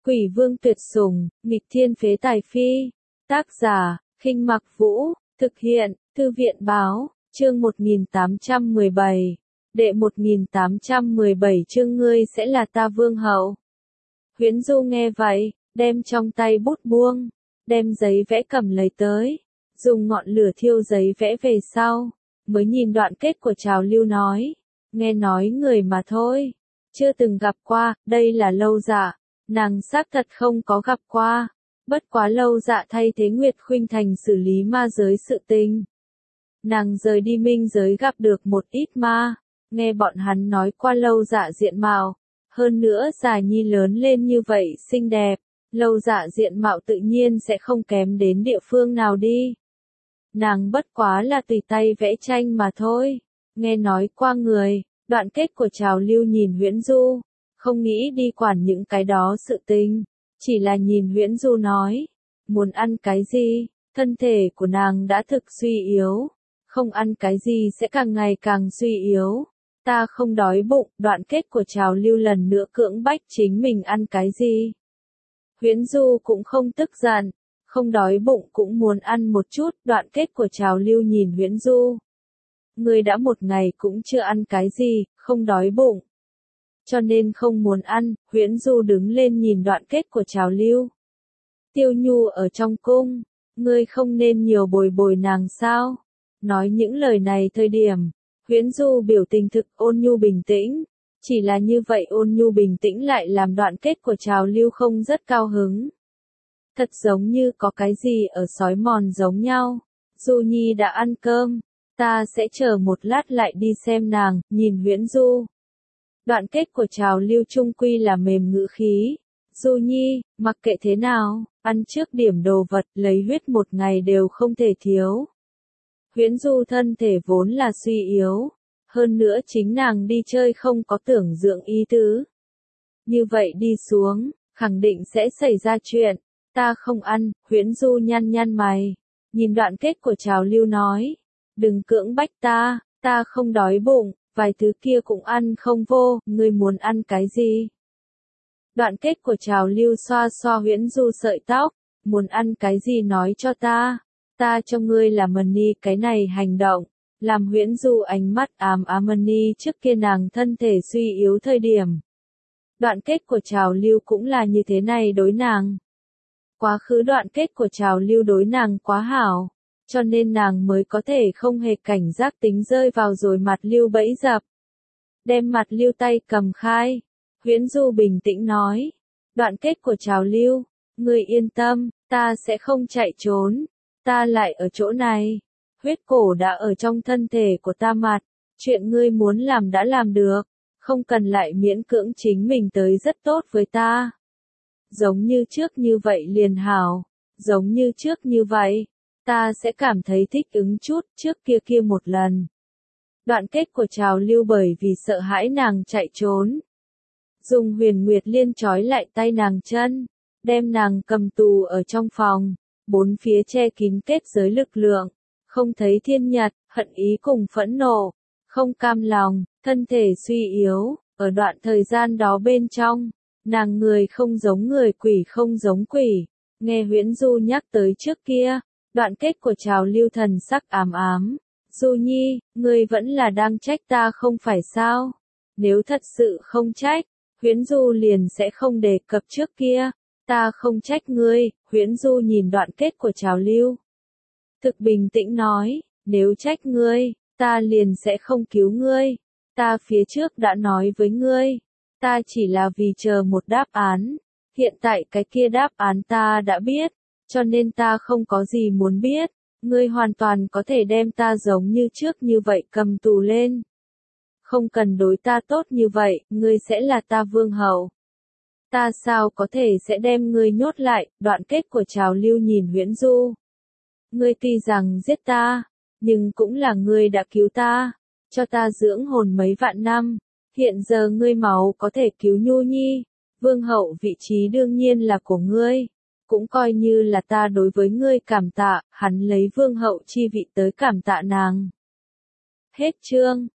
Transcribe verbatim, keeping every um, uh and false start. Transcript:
Quỷ vương tuyệt sủng, nghịch thiên phế tài phi. Tác giả, Khinh Mặc Vũ, thực hiện, Thư viện báo, chương một nghìn tám trăm mười bảy. Đệ một nghìn tám trăm mười bảy chương ngươi sẽ là ta vương hậu. Huyễn Du nghe vậy, đem trong tay bút buông, đem giấy vẽ cầm lấy tới, dùng ngọn lửa thiêu giấy vẽ về sau, mới nhìn đoạn kết của trào lưu nói, nghe nói người mà thôi, chưa từng gặp qua, đây là Lâu Dạ, nàng xác thật không có gặp qua, bất quá Lâu Dạ thay thế Nguyệt Khuynh Thành xử lý ma giới sự tình. Nàng rời đi minh giới gặp được một ít ma, nghe bọn hắn nói qua Lâu Dạ diện mạo, hơn nữa Già Nhi lớn lên như vậy xinh đẹp, Lâu Dạ diện mạo tự nhiên sẽ không kém đến địa phương nào đi. Nàng bất quá là tùy tay vẽ tranh mà thôi, nghe nói qua người, đoạn kết của trào lưu nhìn Huyễn Du, không nghĩ đi quản những cái đó sự tình, chỉ là nhìn Huyễn Du nói, muốn ăn cái gì, thân thể của nàng đã thực suy yếu, không ăn cái gì sẽ càng ngày càng suy yếu. Ta không đói bụng, đoạn kết của trào lưu lần nữa cưỡng bách chính mình ăn cái gì. Huyễn Du cũng không tức giận, không đói bụng cũng muốn ăn một chút, đoạn kết của trào lưu nhìn Huyễn Du. Ngươi đã một ngày cũng chưa ăn cái gì, không đói bụng. Cho nên không muốn ăn, Huyễn Du đứng lên nhìn đoạn kết của trào lưu. Tiêu Nhu ở trong cung, ngươi không nên nhiều bồi bồi nàng sao? Nói những lời này thời điểm. Huyễn Du biểu tình thực ôn nhu bình tĩnh, chỉ là như vậy ôn nhu bình tĩnh lại làm đoạn kết của trào lưu không rất cao hứng. Thật giống như có cái gì ở sói mòn giống nhau. Du Nhi đã ăn cơm, ta sẽ chờ một lát lại đi xem nàng, nhìn Huyễn Du. Đoạn kết của trào lưu trung quy là mềm ngữ khí. Du Nhi, mặc kệ thế nào, ăn trước điểm đồ vật lấy huyết một ngày đều không thể thiếu. Huyễn Du thân thể vốn là suy yếu, hơn nữa chính nàng đi chơi không có tưởng dưỡng ý tứ. Như vậy đi xuống, khẳng định sẽ xảy ra chuyện, ta không ăn, Huyễn Du nhăn nhăn mày, nhìn đoạn kết của trào lưu nói, đừng cưỡng bách ta, ta không đói bụng, vài thứ kia cũng ăn không vô, ngươi muốn ăn cái gì? Đoạn kết của trào lưu xoa xoa Huyễn Du sợi tóc, muốn ăn cái gì nói cho ta. Ta cho ngươi là money cái này hành động, làm Huyễn Du ánh mắt ám ám money trước kia nàng thân thể suy yếu thời điểm. Đoạn kết của trào lưu cũng là như thế này đối nàng. Quá khứ đoạn kết của trào lưu đối nàng quá hảo, cho nên nàng mới có thể không hề cảnh giác tính rơi vào rồi mặt lưu bẫy dập. Đem mặt lưu tay cầm khai, Huyễn Du bình tĩnh nói, đoạn kết của trào lưu, ngươi yên tâm, ta sẽ không chạy trốn. Ta lại ở chỗ này, huyết cổ đã ở trong thân thể của ta mặt, chuyện ngươi muốn làm đã làm được, không cần lại miễn cưỡng chính mình tới rất tốt với ta. Giống như trước như vậy liền hảo, giống như trước như vậy, ta sẽ cảm thấy thích ứng chút trước kia kia một lần. Đoạn kết của trào lưu bởi vì sợ hãi nàng chạy trốn. Dùng huyền nguyệt liên trói lại tay nàng chân, đem nàng cầm tù ở trong phòng. Bốn phía che kín kết giới lực lượng, không thấy thiên nhật, hận ý cùng phẫn nộ, không cam lòng, thân thể suy yếu, ở đoạn thời gian đó bên trong, nàng người không giống người quỷ không giống quỷ, nghe Huyễn Du nhắc tới trước kia, đoạn kết của trào lưu thần sắc ám ám, Du Nhi, ngươi vẫn là đang trách ta không phải sao, nếu thật sự không trách, Huyễn Du liền sẽ không đề cập trước kia. Ta không trách ngươi, Huyễn Du nhìn đoạn kết của trào lưu. Thực bình tĩnh nói, nếu trách ngươi, ta liền sẽ không cứu ngươi. Ta phía trước đã nói với ngươi, ta chỉ là vì chờ một đáp án. Hiện tại cái kia đáp án ta đã biết, cho nên ta không có gì muốn biết. Ngươi hoàn toàn có thể đem ta giống như trước như vậy cầm tù lên. Không cần đối ta tốt như vậy, ngươi sẽ là ta vương hậu. Ta sao có thể sẽ đem ngươi nhốt lại, đoạn kết của trào lưu nhìn Huyễn Du. Ngươi tuy rằng giết ta, nhưng cũng là ngươi đã cứu ta, cho ta dưỡng hồn mấy vạn năm, hiện giờ ngươi máu có thể cứu Nhu Nhi, vương hậu vị trí đương nhiên là của ngươi, cũng coi như là ta đối với ngươi cảm tạ, hắn lấy vương hậu chi vị tới cảm tạ nàng. Hết chương.